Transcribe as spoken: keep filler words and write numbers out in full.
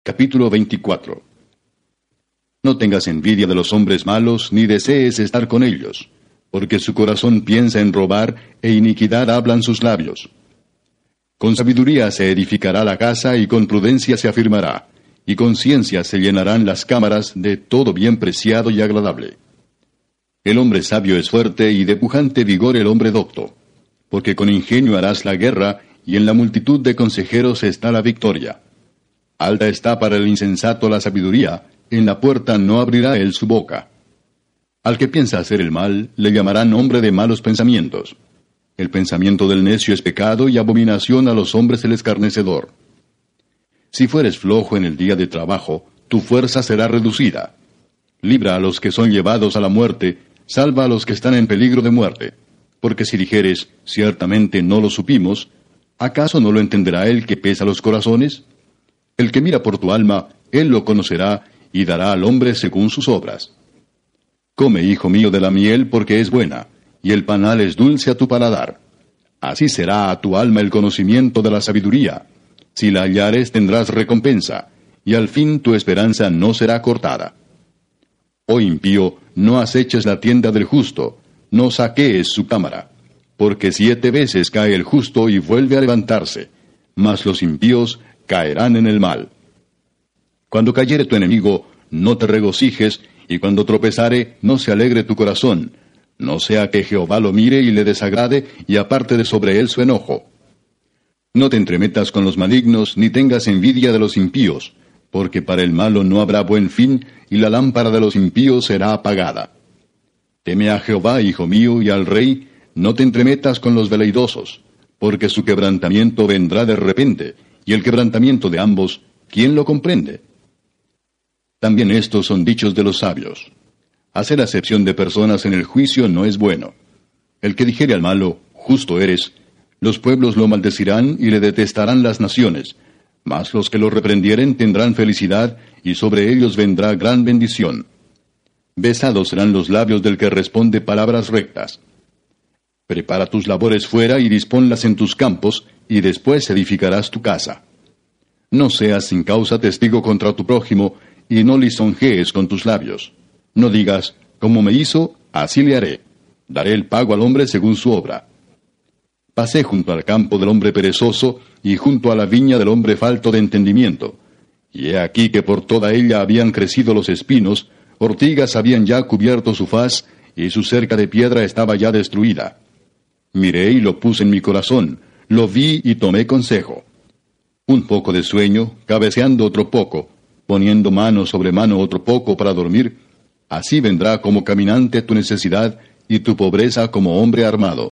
Capítulo veinticuatro. No tengas envidia de los hombres malos, ni desees estar con ellos, porque su corazón piensa en robar, e iniquidad hablan sus labios. Con sabiduría se edificará la casa, y con prudencia se afirmará, y con ciencia se llenarán las cámaras de todo bien preciado y agradable. El hombre sabio es fuerte, y de pujante vigor el hombre docto, porque con ingenio harás la guerra, y en la multitud de consejeros está la victoria. Alta está para el insensato la sabiduría, en la puerta no abrirá él su boca. Al que piensa hacer el mal, le llamarán hombre de malos pensamientos. El pensamiento del necio es pecado, y abominación a los hombres el escarnecedor. Si fueres flojo en el día de trabajo, tu fuerza será reducida. Libra a los que son llevados a la muerte, salva a los que están en peligro de muerte. Porque si dijeres, ciertamente no lo supimos, ¿acaso no lo entenderá el que pesa los corazones? El que mira por tu alma, él lo conocerá, y dará al hombre según sus obras. Come, hijo mío, de la miel, porque es buena, y el panal es dulce a tu paladar. Así será a tu alma el conocimiento de la sabiduría. Si la hallares, tendrás recompensa, y al fin tu esperanza no será cortada. Oh impío, no aceches la tienda del justo, no saquees su cámara, porque siete veces cae el justo y vuelve a levantarse, mas los impíos caerán en el mal. Cuando cayere tu enemigo, no te regocijes, y cuando tropezare, no se alegre tu corazón, no sea que Jehová lo mire y le desagrade, y aparte de sobre él su enojo. No te entremetas con los malignos, ni tengas envidia de los impíos, porque para el malo no habrá buen fin, y la lámpara de los impíos será apagada. Teme a Jehová, hijo mío, y al rey, no te entremetas con los veleidosos, porque su quebrantamiento vendrá de repente, y el quebrantamiento de ambos, ¿quién lo comprende? También estos son dichos de los sabios. Hacer acepción de personas en el juicio no es bueno. El que dijere al malo, justo eres, los pueblos lo maldecirán y le detestarán las naciones, mas los que lo reprendieren tendrán felicidad, y sobre ellos vendrá gran bendición. Besados serán los labios del que responde palabras rectas. Prepara tus labores fuera y disponlas en tus campos, y después edificarás tu casa. No seas sin causa testigo contra tu prójimo, y no lisonjees con tus labios. No digas, como me hizo, así le haré. Daré el pago al hombre según su obra. Pasé junto al campo del hombre perezoso, y junto a la viña del hombre falto de entendimiento. Y he aquí que por toda ella habían crecido los espinos, ortigas habían ya cubierto su faz, y su cerca de piedra estaba ya destruida. Miré y lo puse en mi corazón, lo vi y tomé consejo. Un poco de sueño, cabeceando otro poco, poniendo mano sobre mano otro poco para dormir, así vendrá como caminante tu necesidad, y tu pobreza como hombre armado.